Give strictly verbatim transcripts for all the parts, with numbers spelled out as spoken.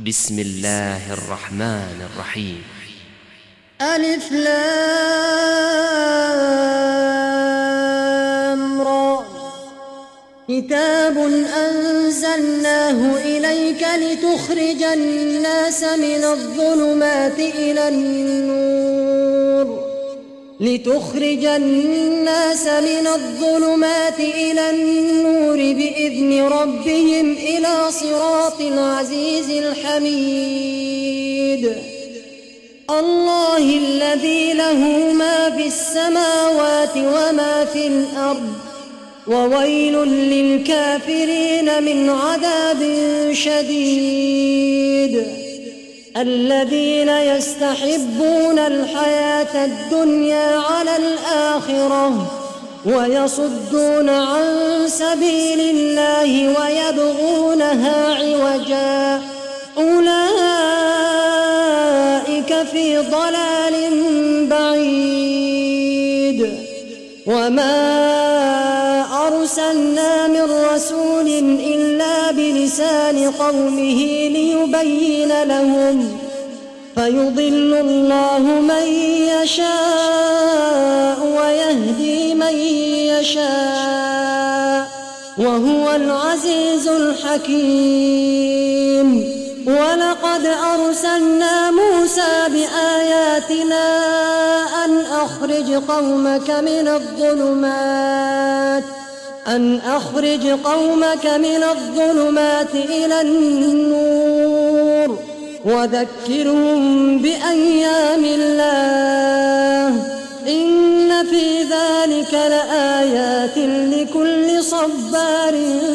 بسم الله الرحمن الرحيم. ألف لام را. كتاب أنزلناه إليك لتخرج الناس من الظلمات إلى النور لتخرج الناس من الظلمات إلى النور بإذن ربهم إلى صراط العزيز الحميد. الله الذي له ما في السماوات وما في الأرض، وويل للكافرين من عذاب شديد. الذين يستحبون الحياة الدنيا على الآخرة ويصدون عن سبيل الله ويبغونها عوجا، أولئك في ضلال بعيد. وما أرسلنا من رسول إلا بلسان قومه ليبين لهم، فيضل الله من يشاء ويهدي من يشاء، وهو العزيز الحكيم. ولقد أرسلنا موسى بآياتنا أن أخرج قومك من الظلمات أن أخرج قومك من الظلمات إلى النور وذكرهم بأيام الله، إن في ذلك لآيات لكل صبار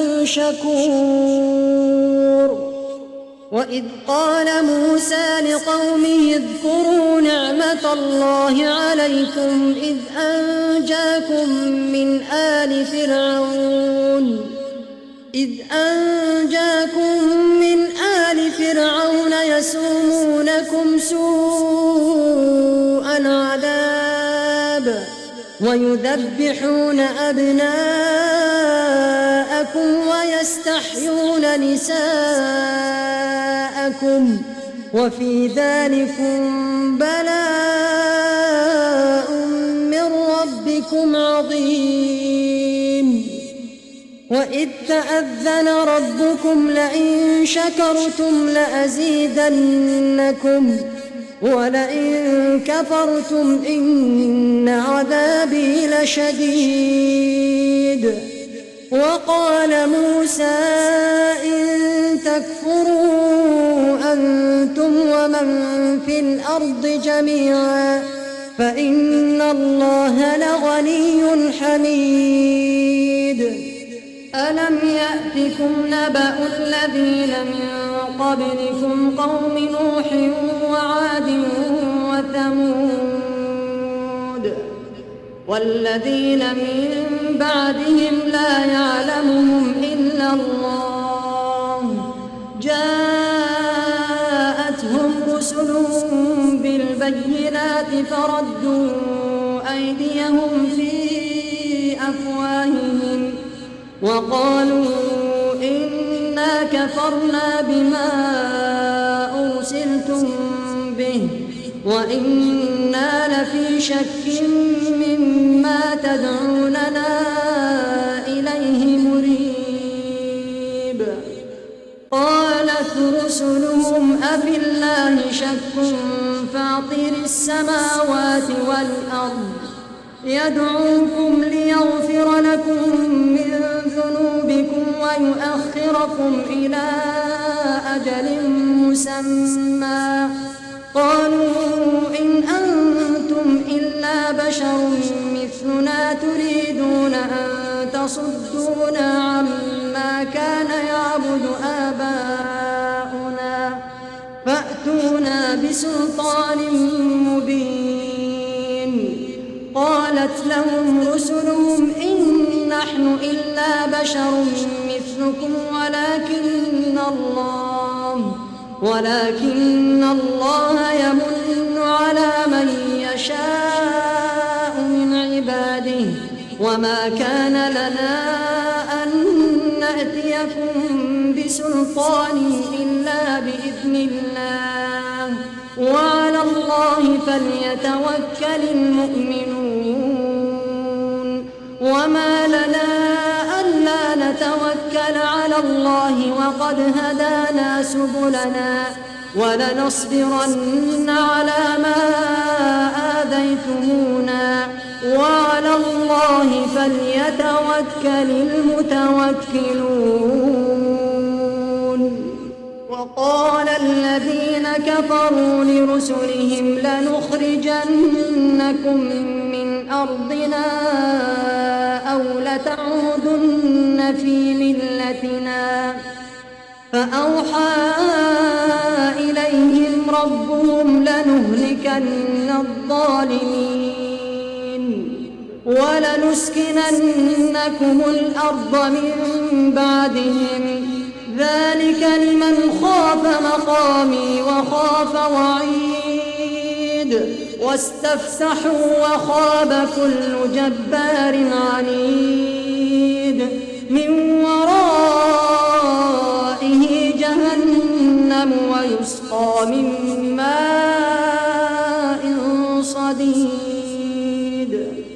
شكور. وإذ قال موسى لقومه اذكروا نعمة الله عليكم إذ أنجاكم من آل فرعون إذ أنجاكم من آل فرعون يسومونكم سوء العذاب ويذبحون أبناءكم ويستحيون نساءكم، وفي ذلكم بلاء من ربكم عظيم. وإذ تأذن ربكم لئن شكرتم لأزيدنكم ولئن كفرتم إن عذابي لشديد. وقال موسى إن تكفروا أنتم ومن في الأرض جميعا فإن الله لغني حميد. ألم يأتكم نبأ الذين من قبلكم قوم نوح وعاد وثمود والذين من بعدهم لا يعلمهم إلا الله، جاءتهم رسلهم بالبينات فردوا أيديهم في أفواههم وقالوا إنا كفرنا بما أرسلتم به وإنا لفي شك مما تدعوننا إليه مريب. قالت رسلهم أفي الله شك فاطر السماوات والأرض يدعوكم ليغفر لكم من ذنوبكم ويؤخركم إلى أجل مسمى، قالوا إن أنتم إلا بشر مثلنا تريدون أن تصدونا عما كان يعبد آباؤنا فأتونا بسلطان مبين. قالت لهم رسلهم إن نحن إلا بشر مثلكم ولكن الله ولكن الله يمن على من يشاء من عباده وما كان لنا أن نأتيكم بسلطان إلا بإذن الله وعلى الله فليتوكل المؤمنون وما لنا ألا نتوكل على الله وقد هدانا سبلنا ولنصبرن على ما آذيتمونا وعلى الله فليتوكل المتوكلون وقال الذين كفروا لرسلهم لنخرجنكم من أرضنا أو لتعودن في ملتنا فأوحى إليهم ربهم لنهلكن الظالمين ولنسكننكم الأرض من بعدهم ذلك لمن خاف مقامي وخاف وعيد واستفتحوا وخاب كل جبار عنيد من ورائه جهنم ويسقى من ماء صديد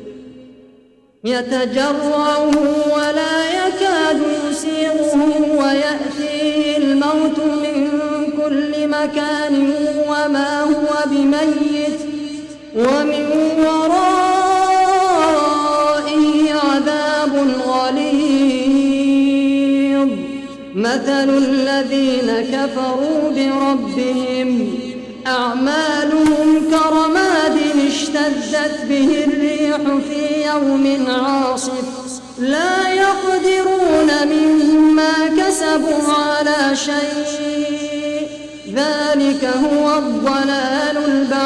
يتجرعه ولا يكاد يسيغه ويأتيه الموت من كل مكان وما هو بميت ومن ورائه عذاب غليظ مثل الذين كفروا بربهم أعمالهم كرماد اشتدت به الريح في يوم عاصف لا يقدرون مما كسبوا على شيء ذلك هو الضلال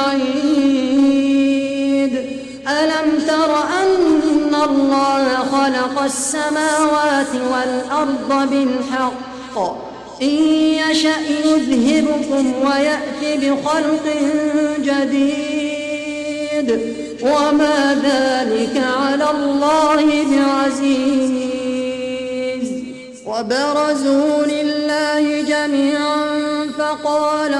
البعيد ألم تر أن الله خلق السماوات والأرض بالحق إن يشأ يذهبكم ويأتي بخلق جديد وما ذلك على الله بعزيز وبرزوا لله جميعا فقال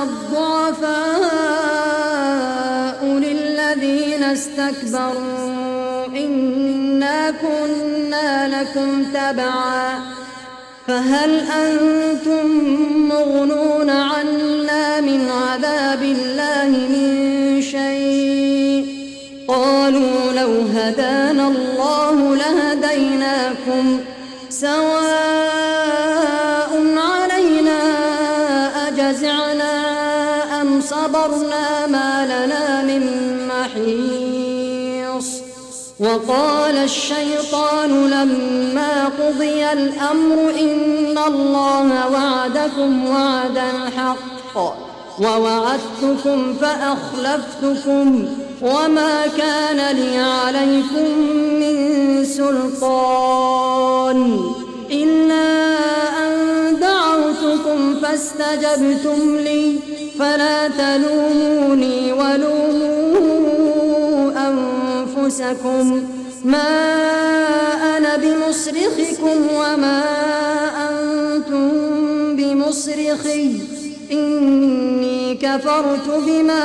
الضعفاء للذين استكبروا إنا كنا لكم تبعا فهل أنتم مغنون عنا من عذاب الله من شيء قالوا لو هدانا الله لهديناكم سواء علينا أجزعنا أم صبرنا ما لنا من محيص وقال الشيطان لما قضي الأمر إن الله وعدكم وعد الحق ووعدتكم فأخلفتكم وما كان لي عليكم من سلطان إلا أن دعوتكم فاستجبتم لي فلا تلوموني ولوموا أنفسكم ما أنا بمصرخكم وما أنتم بمصرخي إني كفرت بما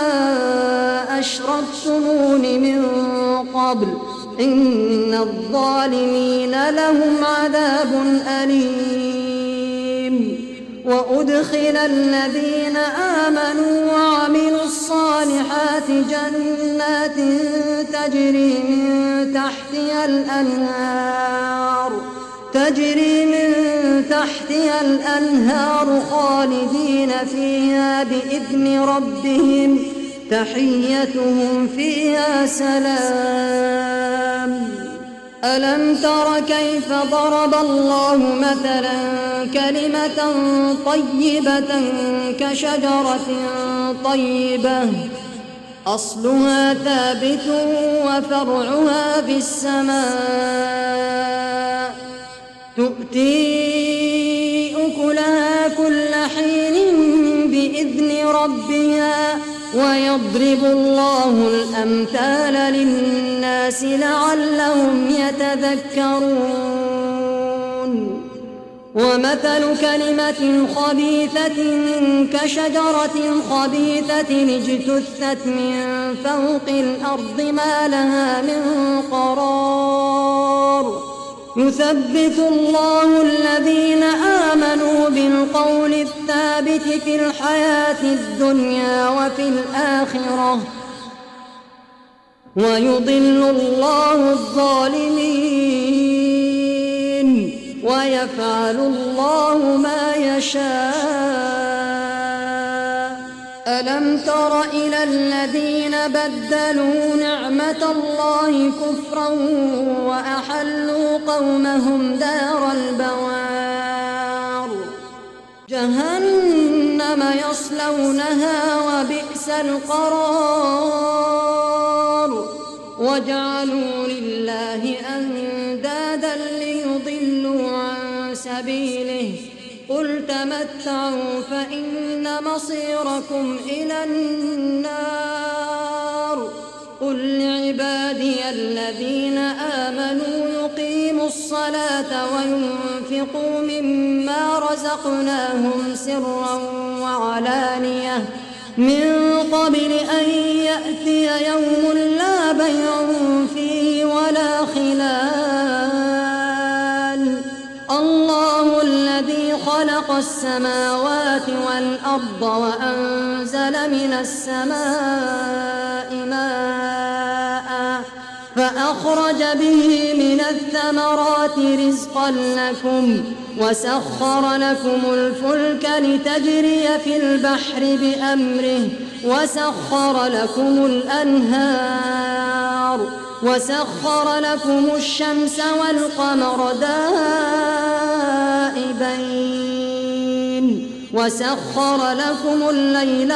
أشركتمون من قبل إن الظالمين لهم عذاب أليم وأدخل الذين آمنوا وعملوا الصالحات جنات تجري من تحتها الأنهار تجري من تحتها الأنهار خالدين فيها بإذن ربهم تحيتهم فيها سلام ألم تر كيف ضرب الله مثلا كلمة طيبة كشجرة طيبة أصلها ثابت وفرعها في السماء تؤتي أكلها كل حين بإذن ربها ويضرب الله الأمثال للناس لعلهم يتذكرون ومثل كلمة خبيثة كشجرة خبيثة اجتثت من فوق الأرض ما لها من قرار يثبت الله الذين آمنوا بالقول الثابت في الحياة الدنيا وفي الآخرة ويضل الله الظالمين ويفعل الله ما يشاء. ألم تر إلى الذين بدلوا نعمة الله كفرا وأحلوا قومهم دار البوار جهنم يصلونها وبئس القرار وجعلوا لله أندادا ليضلوا عن سبيله قل تمتعوا فإن مصيركم إلى النار قل لعبادي الذين آمنوا يقيموا الصلاة وينفقوا مما رزقناهم سرا وعلانية من قبل أن يأتي يوم لا بيع فيه ولا خلال الله الذي خلق السماوات والأرض وأنزل من السماء ماء فأخرج به من الثمرات رزقا لكم وسخر لكم الفلك لتجري في البحر بأمره وسخر لكم الأنهار وسخر لكم الشمس والقمر دائبين وسخر لكم الليل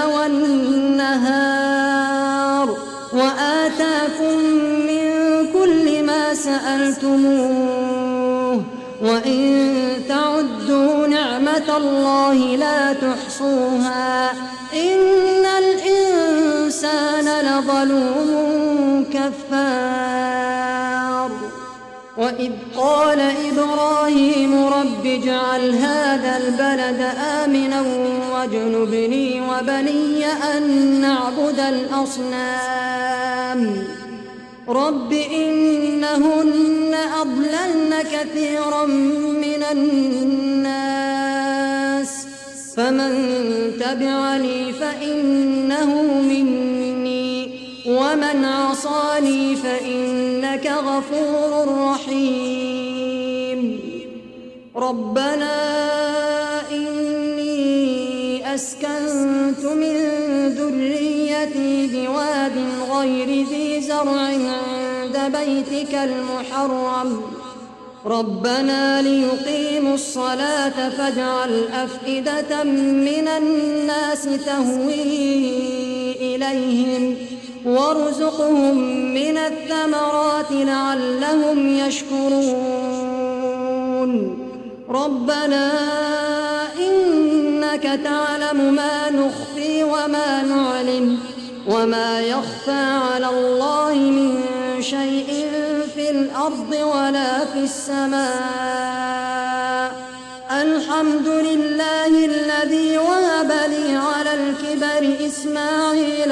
والنهار وآتاكم من كل ما سألتموه وإن تعدوا نعمة الله لا تحصوها إن الإنسان لظلوم كفار. وإذ قال إبراهيم رب اجعل هذا البلد آمنا واجنبني وبني أن نعبد الأصنام رب إنهن أضللن كثيرا من الناس فمن تبعني فإنه مني ومن عصاني فإنك غفور رحيم. ربنا إني أسكنت من ذريتي بواد غير ذي زرع عند بيتك المحرم ربنا ليقيموا الصلاة فاجعل أفئدة من الناس تهوي إليهم وارزقهم من الثمرات لعلهم يشكرون. ربنا إنك تعلم ما نخفي وما نعلن وما يخفى على الله من شيء في الأرض ولا في السماء. الحمد لله الذي وهب لي على الكبر إسماعيل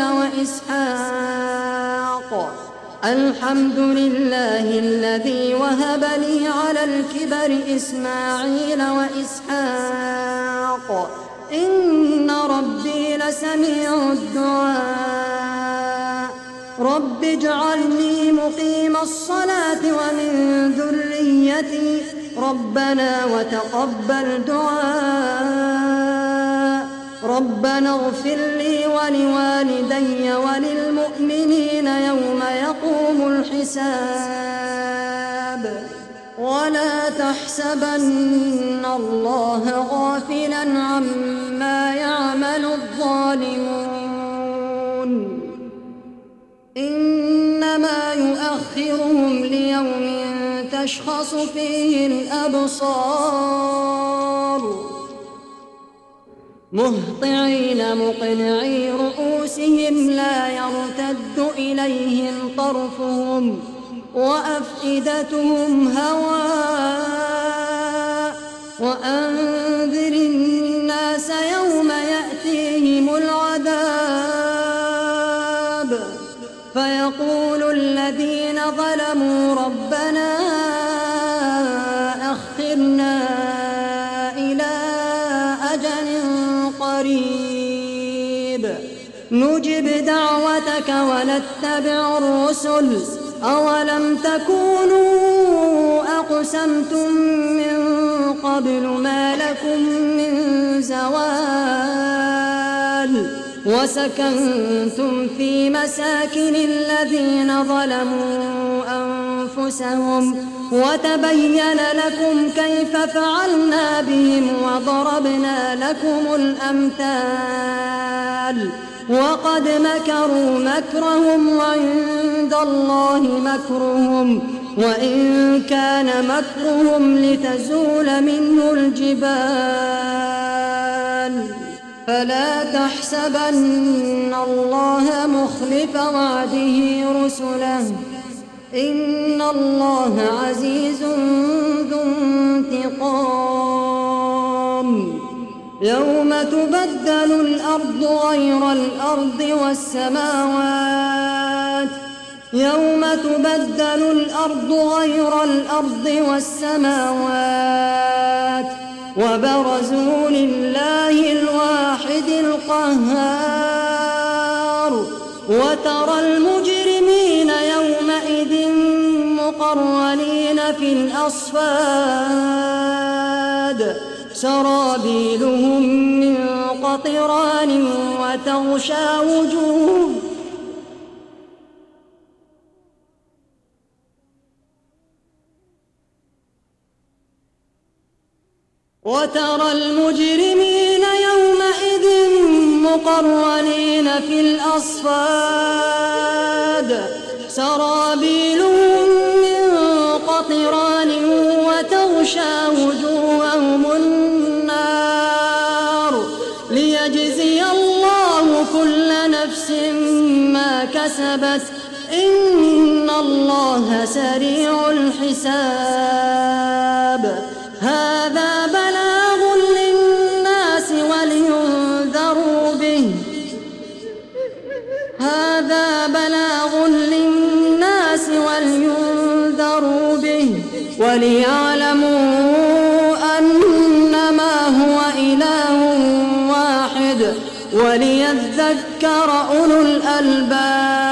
وإسحاق الحمد لله الذي وهب لي على الكبر إسماعيل وإسحاق إن ربي لسميع الدعاء. رب اجعلني مقيم الصلاة ومن ذريتي ربنا وتقبل دعاء. ربنا اغفر لي ولوالدي وللمؤمنين يوم يقوم الحساب. ولا تحسبن الله غافلا عما يعمل الظالمون إنما يؤخرهم ليوم تشخص فيه الأبصار مهطعين مقنعي رؤوسهم لا يرتد إليهم طرفهم وأفئدتهم هواء وأنذر الناس يوم يأتيهم العذاب فيقول الذين ظلموا ربنا أخرنا إلى أجل قريب نجب دعوتك ونتبع الرسل أولم تكونوا أقسمتم من قبل ما لكم من زوال وسكنتم في مساكن الذين ظلموا أنفسهم وتبين لكم كيف فعلنا بهم وضربنا لكم الأمثال وقد مكروا مكرهم وعند الله مكرهم وإن كان مكرهم لتزول منه الجبال فلا تحسبن الله مخلف وعده رسله إن الله عزيز ذو انتقام يوم تبدل الأرض غير الأرض والسماوات يوم تبدل الأرض غير الأرض والسماوات وبرزوا لله الواحد القهار وترى المجرمين يومئذ مقرنين في الأصفاد سرابيلهم من قطران وتغشى وجوه وترى المجرمين يومئذ مقرنين في الأصفاد سرابيلهم من قطران وتغشى وجوههم النار ليجزي الله كل نفس ما كسبت إن الله سريع الحساب هذا بلاغ للناس ولينذروا به هذا بلاغ للناس ولينذروا به وليعلموا أنما هو إله واحد وليذكر أولو الألباب